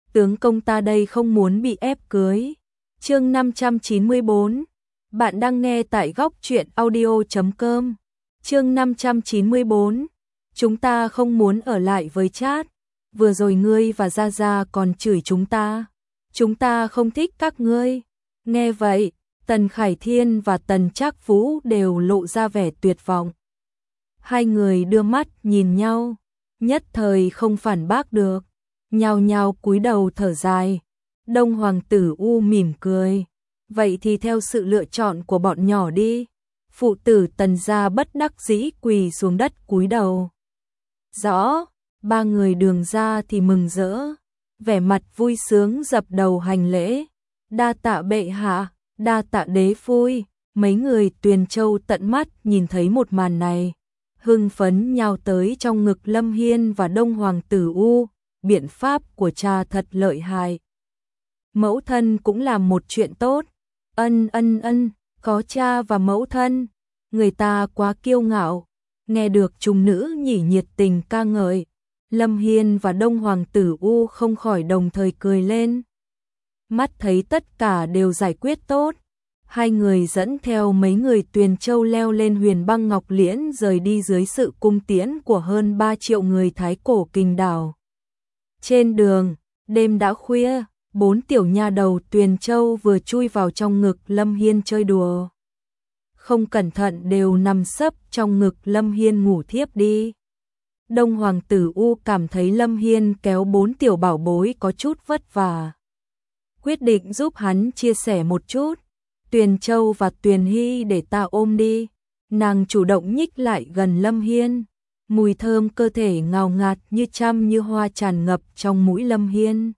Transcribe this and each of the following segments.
tướng công ta đây không muốn bị ép cưới. Chương 594. Bạn đang nghe tại góc truyện audio.com. Chương 594. Chúng ta không muốn ở lại với Trát. Vừa rồi ngươi và Gia Gia còn chửi chúng ta. Chúng ta không thích các ngươi. Nghe vậy, Tần Khải Thiên và Tần Trác Vũ đều lộ ra vẻ tuyệt vọng. Hai người đưa mắt nhìn nhau, nhất thời không phản bác được, nhao nhao cúi đầu thở dài. Đông Hoàng tử U mỉm cười, vậy thì theo sự lựa chọn của bọn nhỏ đi. Phụ tử Tần gia bất đắc dĩ quỳ xuống đất cúi đầu. Rõ, ba người Đường gia thì mừng rỡ, vẻ mặt vui sướng dập đầu hành lễ. Đa tạ bệ hạ, đa tạ đế phui. Mấy người Tuyền Châu tận mắt nhìn thấy một màn này, hưng phấn nhào tới trong ngực Lâm Hiên và Đông Hoàng tử U. Biện pháp của cha thật lợi hại. Mẫu thân cũng làm một chuyện tốt. Ân, có cha và mẫu thân, người ta quá kiêu ngạo. Nghe được trùng nữ nhỉ nhiệt tình ca ngợi, Lâm Hiên và Đông Hoàng tử U không khỏi đồng thời cười lên. Mắt thấy tất cả đều giải quyết tốt, hai người dẫn theo mấy người Tuyền Châu leo lên Huyền Băng Ngọc Liễn rời đi dưới sự cung tiễn của hơn 3 triệu người Thái Cổ Kình Đảo. Trên đường, đêm đã khuya, 4 tiểu nha đầu Tuyền Châu vừa chui vào trong ngực Lâm Hiên chơi đùa. Không cẩn thận đều nằm sấp trong ngực Lâm Hiên ngủ thiếp đi. Đông Hoàng tử U cảm thấy Lâm Hiên kéo 4 tiểu bảo bối có chút vất vả, quyết định giúp hắn chia sẻ một chút. Tuyền Châu và Tuyền Hy để ta ôm đi. Nàng chủ động nhích lại gần Lâm Hiên, mùi thơm cơ thể ngào ngạt như trăm như hoa tràn ngập trong mũi Lâm Hiên.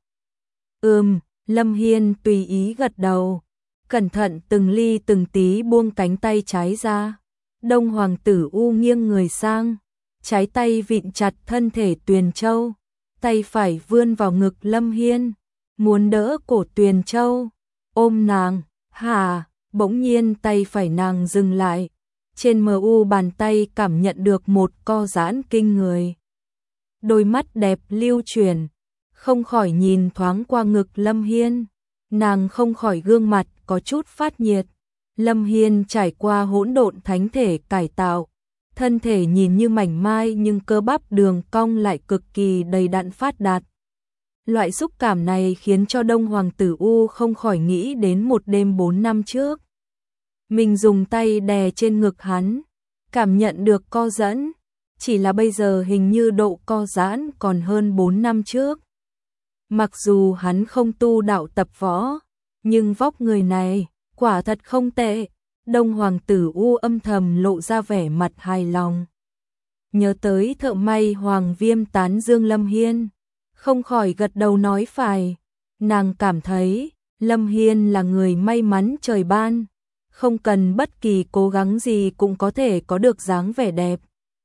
Lâm Hiên tùy ý gật đầu, cẩn thận từng ly từng tí buông cánh tay trái ra. Đông Hoàng tử U nghiêng người sang, trái tay vịn chặt thân thể Tuyền Châu, tay phải vươn vào ngực Lâm Hiên, muốn đỡ cổ Tuyền Châu, ôm nàng. Bỗng nhiên tay phải nàng dừng lại, trên mu bàn tay cảm nhận được một co giãn kinh người. Đôi mắt đẹp lưu chuyển, không khỏi nhìn thoáng qua ngực Lâm Hiên, nàng không khỏi gương mặt có chút phát nhiệt. Lâm Hiên trải qua hỗn độn thánh thể cải tạo, thân thể nhìn như mảnh mai nhưng cơ bắp đường cong lại cực kỳ đầy đặn phát đạt. Loại xúc cảm này khiến cho Đông Hoàng tử U không khỏi nghĩ đến một đêm 4 năm trước. Mình dùng tay đè trên ngực hắn, cảm nhận được co giãn, chỉ là bây giờ hình như độ co giãn còn hơn 4 năm trước. Mặc dù hắn không tu đạo tập võ, nhưng vóc người này quả thật không tệ. Đông Hoàng tử U âm thầm lộ ra vẻ mặt hài lòng. Nhớ tới thợ may Hoàng Viêm tán dương Lâm Hiên, không khỏi gật đầu nói phải. Nàng cảm thấy Lâm Hiên là người may mắn trời ban, không cần bất kỳ cố gắng gì cũng có thể có được dáng vẻ đẹp.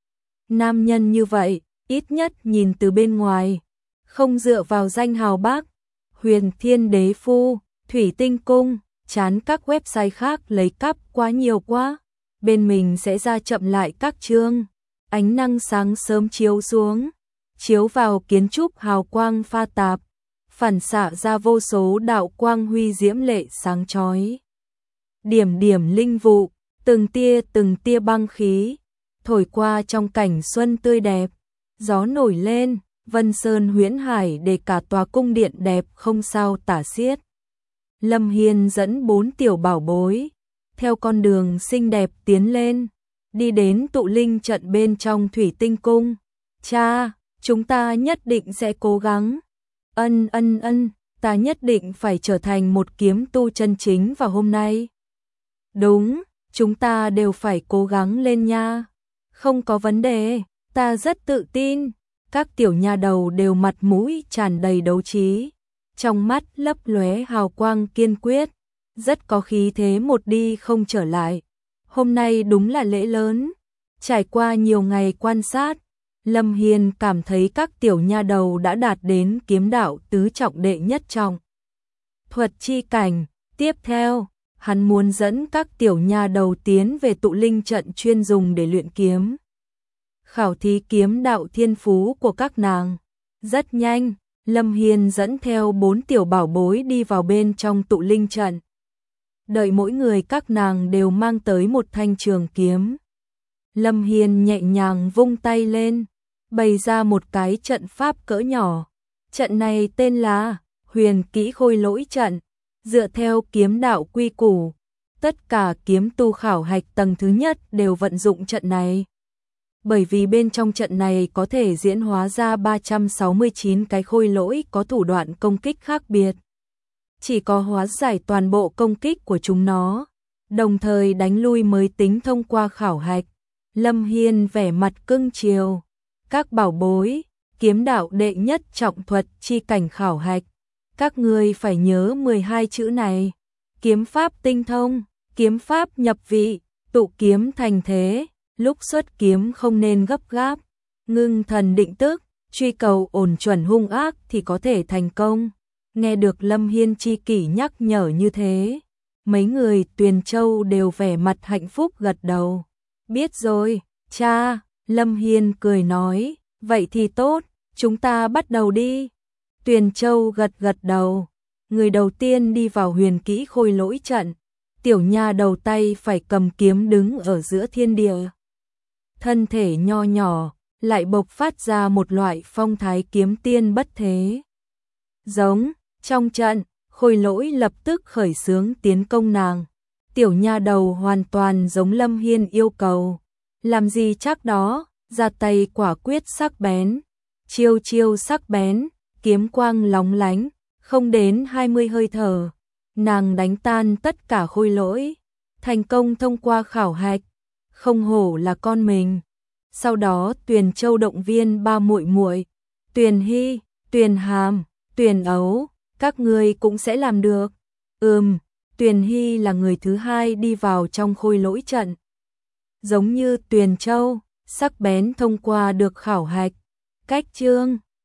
Nam nhân như vậy, ít nhất nhìn từ bên ngoài, không dựa vào danh hào bác, Huyền Thiên Đế Phu, Thủy Tinh Cung, chán các website khác lấy cắp quá nhiều quá, bên mình sẽ ra chậm lại các chương. Ánh nắng sáng sớm chiếu xuống, chiếu vào kiến trúc hào quang pha tạp, phản xạ ra vô số đạo quang huy diễm lệ sáng chói. Điểm điểm linh vụ, từng tia băng khí, thổi qua trong cảnh xuân tươi đẹp. Gió nổi lên, vân sơn huyễn hải để cả tòa cung điện đẹp không sao tả xiết. Lâm Hiên dẫn 4 tiểu bảo bối, theo con đường xinh đẹp tiến lên, đi đến tụ linh trận bên trong Thủy Tinh Cung. Cha, chúng ta nhất định sẽ cố gắng. Ta nhất định phải trở thành một kiếm tu chân chính vào hôm nay. Đúng, chúng ta đều phải cố gắng lên nha. Không có vấn đề, ta rất tự tin. Các tiểu nha đầu đều mặt mũi tràn đầy đấu trí, trong mắt lấp lóe hào quang kiên quyết, rất có khí thế một đi không trở lại. Hôm nay đúng là lễ lớn. Trải qua nhiều ngày quan sát, Lâm Hiên cảm thấy các tiểu nha đầu đã đạt đến kiếm đạo tứ trọng đệ nhất trọng thuật chi cảnh. Tiếp theo, hắn muốn dẫn các tiểu nha đầu tiến về tụ linh trận chuyên dùng để luyện kiếm, khảo thí kiếm đạo thiên phú của các nàng. Rất nhanh, Lâm Hiên dẫn theo 4 tiểu bảo bối đi vào bên trong tụ linh trận. Đợi mỗi người các nàng đều mang tới một thanh trường kiếm. Lâm Hiên nhẹ nhàng vung tay lên, bày ra một cái trận pháp cỡ nhỏ. Trận này tên là Huyền Kỹ Khôi Lỗi Trận, dựa theo kiếm đạo quy củ. Tất cả kiếm tu khảo hạch tầng thứ nhất đều vận dụng trận này. Bởi vì bên trong trận này có thể diễn hóa ra 369 cái khôi lỗi có thủ đoạn công kích khác biệt. Chỉ có hóa giải toàn bộ công kích của chúng nó, đồng thời đánh lui mới tính thông qua khảo hạch. Lâm Hiên vẻ mặt cưng chiều. Các bảo bối, kiếm đạo đệ nhất trọng thuật chi cảnh khảo hạch. Các ngươi phải nhớ 12 chữ này. Kiếm pháp tinh thông, kiếm pháp nhập vị, tụ kiếm thành thế. Lúc xuất kiếm không nên gấp gáp, ngưng thần định tức, truy cầu ổn chuẩn hung ác thì có thể thành công. Nghe được Lâm Hiên chi kỷ nhắc nhở như thế, mấy người Tuyền Châu đều vẻ mặt hạnh phúc gật đầu. Biết rồi, cha, Lâm Hiên cười nói, vậy thì tốt, chúng ta bắt đầu đi. Tuyền Châu gật gật đầu, người đầu tiên đi vào huyền kỹ khôi lỗi trận. Tiểu nha đầu tay phải cầm kiếm đứng ở giữa thiên địa. Thân thể nho nhỏ, lại bộc phát ra một loại phong thái kiếm tiên bất thế. Giống, trong trận, khôi lỗi lập tức khởi xướng tiến công nàng. Tiểu nha đầu hoàn toàn giống Lâm Hiên yêu cầu. Làm gì chắc đó, ra tay quả quyết sắc bén. Chiêu chiêu sắc bén, kiếm quang lóng lánh, không đến 20 hơi thở. Nàng đánh tan tất cả khôi lỗi, thành công thông qua khảo hạch. Không hổ là con mình. Sau đó Tuyền Châu động viên ba muội muội, Tuyền Hy, Tuyền Hàm, Tuyền Ấu, các ngươi cũng sẽ làm được. Tuyền Hy là người thứ hai đi vào trong khôi lỗi trận. Giống như Tuyền Châu, sắc bén thông qua được khảo hạch. Cách chương